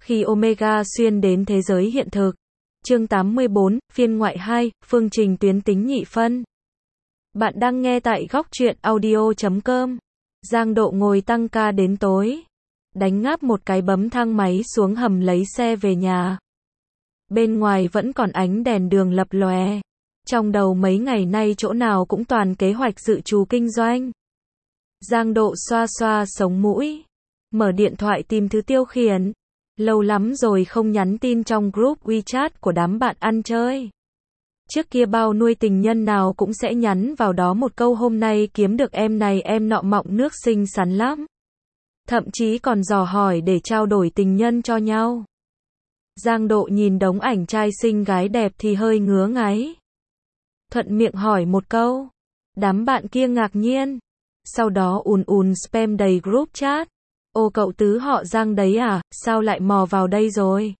Khi Omega xuyên đến thế giới hiện thực. Chương 84, phiên ngoại 2, phương trình tuyến tính nhị phân. Bạn đang nghe tại góc truyện audio.com. Giang Độ ngồi tăng ca đến tối. Đánh ngáp một cái bấm thang máy xuống hầm lấy xe về nhà. Bên ngoài vẫn còn ánh đèn đường lập lòe. Trong đầu mấy ngày nay chỗ nào cũng toàn kế hoạch dự trù kinh doanh. Giang Độ xoa xoa sống mũi. Mở điện thoại tìm thứ tiêu khiển. Lâu lắm rồi không nhắn tin trong group WeChat của đám bạn ăn chơi. Trước kia bao nuôi tình nhân nào cũng sẽ nhắn vào đó một câu hôm nay kiếm được em này em nọ mọng nước xinh xắn lắm. Thậm chí còn dò hỏi để trao đổi tình nhân cho nhau. Giang Độ nhìn đống ảnh trai xinh gái đẹp thì hơi ngứa ngáy. Thuận miệng hỏi một câu. Đám bạn kia ngạc nhiên. Sau đó ùn spam đầy group chat. Ô cậu Tứ họ Giang đấy à, sao lại mò vào đây rồi?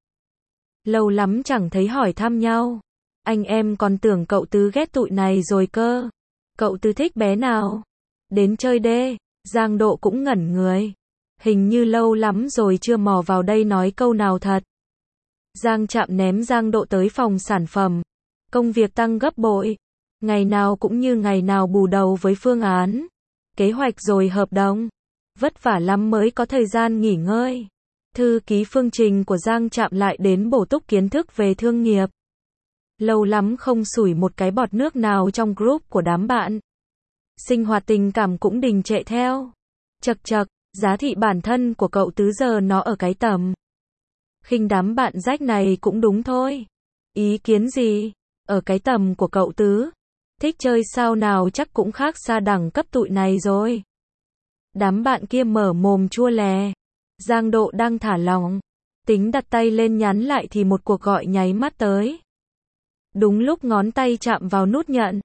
Lâu lắm chẳng thấy hỏi thăm nhau. Anh em còn tưởng cậu Tứ ghét tụi này rồi cơ. Cậu Tứ thích bé nào? Đến chơi đê. Giang Độ cũng ngẩn người. Hình như lâu lắm rồi chưa mò vào đây nói câu nào thật. Giang Trạm ném Giang Độ tới phòng sản phẩm. Công việc tăng gấp bội. Ngày nào cũng như ngày nào bù đầu với phương án. Kế hoạch rồi hợp đồng. Vất vả lắm mới có thời gian nghỉ ngơi. Thư ký phương trình của Giang Trạm lại đến bổ túc kiến thức về thương nghiệp. Lâu lắm không sủi một cái bọt nước nào trong group của đám bạn. Sinh hoạt tình cảm cũng đình trệ theo. Chật chật, giá thị bản thân của cậu Tứ giờ nó ở cái tầm. Khinh đám bạn rách này cũng đúng thôi. Ý kiến gì? Ở cái tầm của cậu Tứ. Thích chơi sao nào chắc cũng khác xa đẳng cấp tụi này rồi. Đám bạn kia mở mồm chua lè. Giang Độ đang thả lỏng. Tính đặt tay lên nhắn lại thì một cuộc gọi nháy mắt tới. Đúng lúc ngón tay chạm vào nút nhận.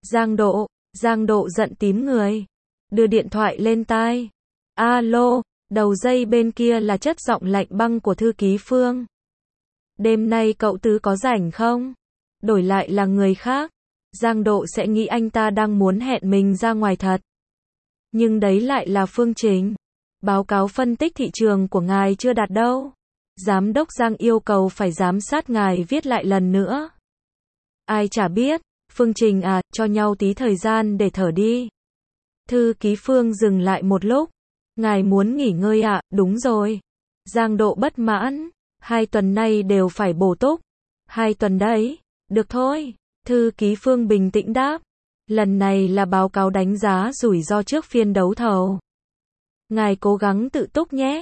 Giang Độ giận tím người. Đưa điện thoại lên tai. Alo, đầu dây bên kia là chất giọng lạnh băng của thư ký Phương. Đêm nay cậu Tứ có rảnh không? Đổi lại là người khác. Giang Độ sẽ nghĩ anh ta đang muốn hẹn mình ra ngoài thật. Nhưng đấy lại là phương trình. Báo cáo phân tích thị trường của ngài chưa đạt đâu. Giám đốc Giang yêu cầu phải giám sát ngài viết lại lần nữa. Ai chả biết, phương trình à, cho nhau tí thời gian để thở đi. Thư ký Phương dừng lại một lúc. Ngài muốn nghỉ ngơi ạ, đúng rồi. Giang Độ bất mãn. 2 tuần nay đều phải bổ túc. 2 tuần đấy. Được thôi. Thư ký Phương bình tĩnh đáp. Lần này là báo cáo đánh giá rủi ro trước phiên đấu thầu. Ngài cố gắng tự túc nhé.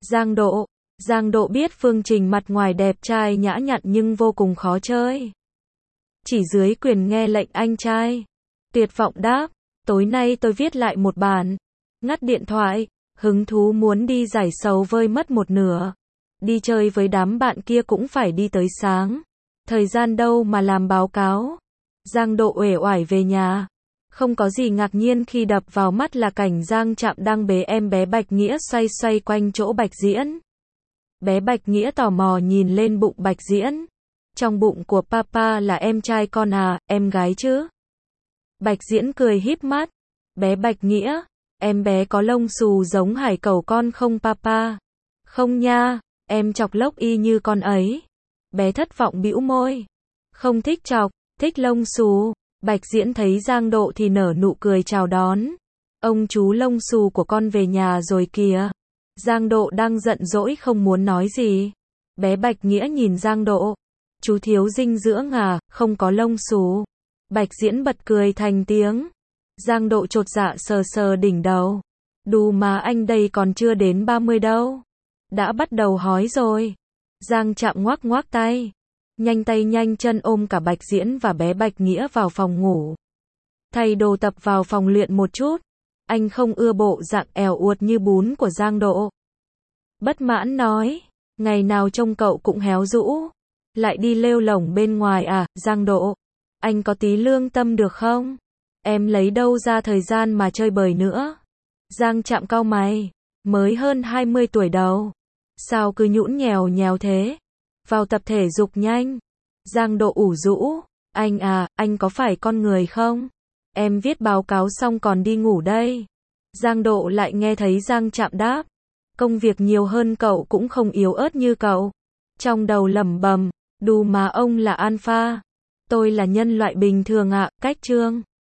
Giang Độ biết phương trình mặt ngoài đẹp trai nhã nhặn nhưng vô cùng khó chơi. Chỉ dưới quyền nghe lệnh anh trai. Tuyệt vọng đáp. Tối nay tôi viết lại một bản. Ngắt điện thoại. Hứng thú muốn đi giải sầu vơi mất một nửa. Đi chơi với đám bạn kia cũng phải đi tới sáng. Thời gian đâu mà làm báo cáo. Giang Độ uể oải về nhà. Không có gì ngạc nhiên khi đập vào mắt là cảnh Giang Trạm đang bế em bé Bạch Nghĩa xoay quanh chỗ Bạch Diễn. Bé Bạch Nghĩa tò mò nhìn lên bụng Bạch Diễn. Trong bụng của papa là em trai con à, em gái chứ? Bạch Diễn cười híp mắt. Bé Bạch Nghĩa, em bé có lông xù giống hải cẩu con không papa? Không nha, em chọc lốc y như con ấy. Bé thất vọng bĩu môi. Không thích chọc. Thích lông xù. Bạch Diễn thấy Giang Độ thì nở nụ cười chào đón. Ông chú lông xù của con về nhà rồi kìa. Giang Độ đang giận dỗi không muốn nói gì. Bé Bạch Nghĩa nhìn Giang Độ. Chú thiếu dinh dưỡng à, không có lông xù. Bạch Diễn bật cười thành tiếng. Giang Độ chột dạ sờ đỉnh đầu. Đù mà anh đây còn chưa đến 30 đâu. Đã bắt đầu hói rồi. Giang Trạm ngoắc tay. Nhanh tay nhanh chân ôm cả Bạch Diễn và bé Bạch Nghĩa vào phòng ngủ. Thay đồ tập vào phòng luyện một chút. Anh không ưa bộ dạng èo uột như bún của Giang Độ. Bất mãn nói. Ngày nào trông cậu cũng héo rũ. Lại đi lêu lổng bên ngoài à, Giang Độ. Anh có tí lương tâm được không? Em lấy đâu ra thời gian mà chơi bời nữa? Giang Trạm cau mày. Mới hơn 20 tuổi đầu. Sao cứ nhũn nhèo thế? Vào tập thể dục nhanh. Giang Độ ủ rũ. Anh à, anh có phải con người không? Em viết báo cáo xong còn đi ngủ đây. Giang Độ lại nghe thấy Giang Trạm đáp. Công việc nhiều hơn cậu cũng không yếu ớt như cậu. Trong đầu lẩm bẩm, đù mà ông là alpha. Tôi là nhân loại bình thường ạ, cách chương.